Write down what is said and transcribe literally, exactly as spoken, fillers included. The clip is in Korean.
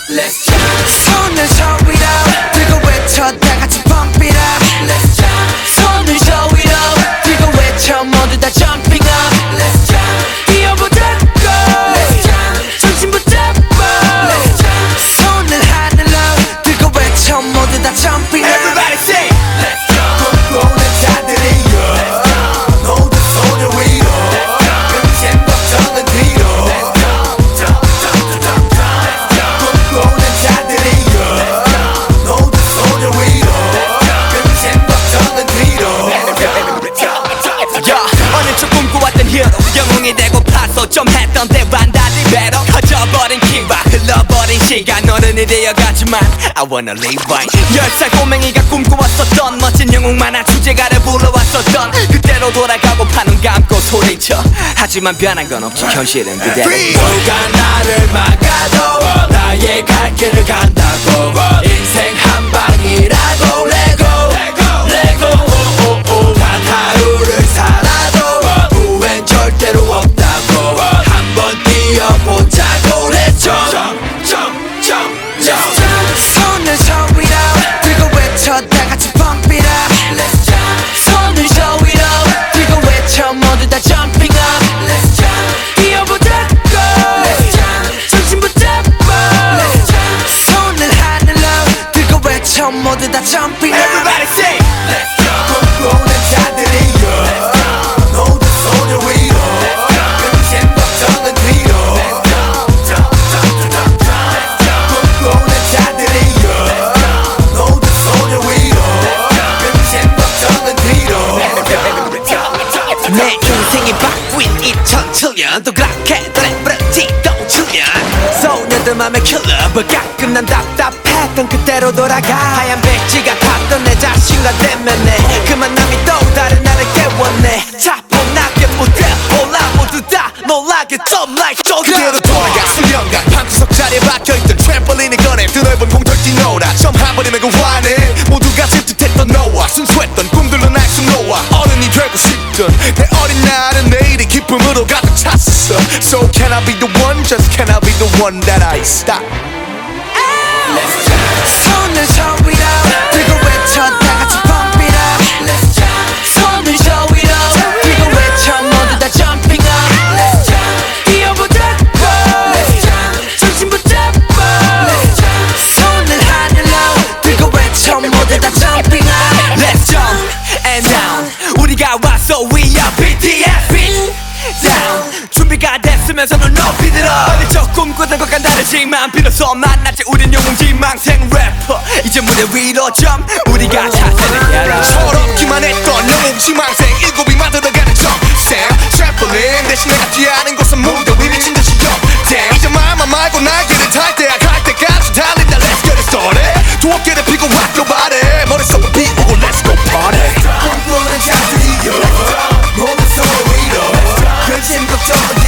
Let's jump. 손을 저 위로 들고 외쳐 다 같이 pump it up. Let's jump. 손을 저 위로 들고 외쳐 모두 다 jumping up. Let's jump. 뛰어보자고. Let's jump. 정신 붙잡고. Let's jump. 손을 하늘로 들고 외쳐 모두 다 jumping up. Everybody say Let's jump. 꿈꾸는 자들이여 모두 손을 위로 금신 걱정은 뒤로 꿈꾸는 자들이여 모두 손을 위로 금신 걱정은 뒤로 야, 어느 쪽 꿈꿔왔던 히어로 영웅이 되고 파서 좀 했던 때와는 달리 배로 커져버린 키와 흘러버린 시간 어른이 되어가지만 I wanna live right. 열 살 꼬맹이가 꿈꿔왔었던 멋진 영웅 만화 주제가를 불러왔었던 그때로 돌아가고 파는 감고 소리쳐 하지만 변한 건 없지 현실은 그대로. 누가 나를 막아도 나의 갈 길을 간다고 인생 한 방이라고 레고 레고 오오오 단 하루를 살아도 후회는 절대로 없다고 한번 뛰어보자고 Let's jump jump jump jump 손을 저 위로 들고 외쳐 다 같이 pump it up. Let's jump 손을 저 위로 들고 외쳐 모두 다 jumping up. Let's jump 뛰어보자고. Let's jump 정신 붙잡고. Let's jump 손을 하늘로 들고 외쳐 모두 다 jumping up. Everybody say Let's jump 꿈꾸는 자들이여 모두 손을 위로 금신 걱정은 뒤로 꿈꾸는 자들이여 모두 손을 위로 금신 걱정은 뒤로 내 인생이 바뀐 이천칠 년 또 그렇게 노래부르지도 칠 년 소년들 맘의 킬러버 가끔 난 답답했던 그때로 돌아가 하얀 백지가 탔던 내 자신과 대면해 그 만남이 또 다른 나를 깨웠네 차분하게 무대 올라 모두 다 놀라게 좀 like 그대로 돌아가 수련관 방구석 자리에 박혀있던 트램펄린을 꺼내 드넓은 공터를 뛰노라 처음 한 번이면 그 화내 모두가 질투했던 너와 순수했던 꿈들로 날 숨놓아 어른이 되고 싶던 내 어린 날은 내일이 기쁨으로 가득 찼어 So can I be the one? Just can I be the one that I stop Let's jump 손을 저 위로 들고 외쳐 다 같이 pump it up. Let's jump 손을 저 위로 들고 외쳐 모두 다 jumping up. Let's jump 뛰어보자고. Let's jump 정신 붙잡고. Let's jump 손을 하늘로 들고 외쳐 모두 다 jumping up. Let's jump and down 우리가 왔어 we are B T S beat down 준비가 됐으면 손을 높이 들어 어릴 꿈꾸던 것과 다르지만 비로소 만났지 우린 영웅 지망생 래퍼 이제 무대 위로 jump 우리가 찾는 야라 철없기만 했던 영웅 지망생 일곱이 만들어가는 점생 트램펄린 대신 내가 뛰어하는 곳은 무대 위 미친 듯이 영생 이제 말만 말고 날개를 탈 때야 갈 때까지 달린다 Let's get it started 두 어깨를 펴고 rock your body 머릿속을 비우고 Let's go party 꿈꾸는 자들이여 모두 손을 위로 근심 걱정은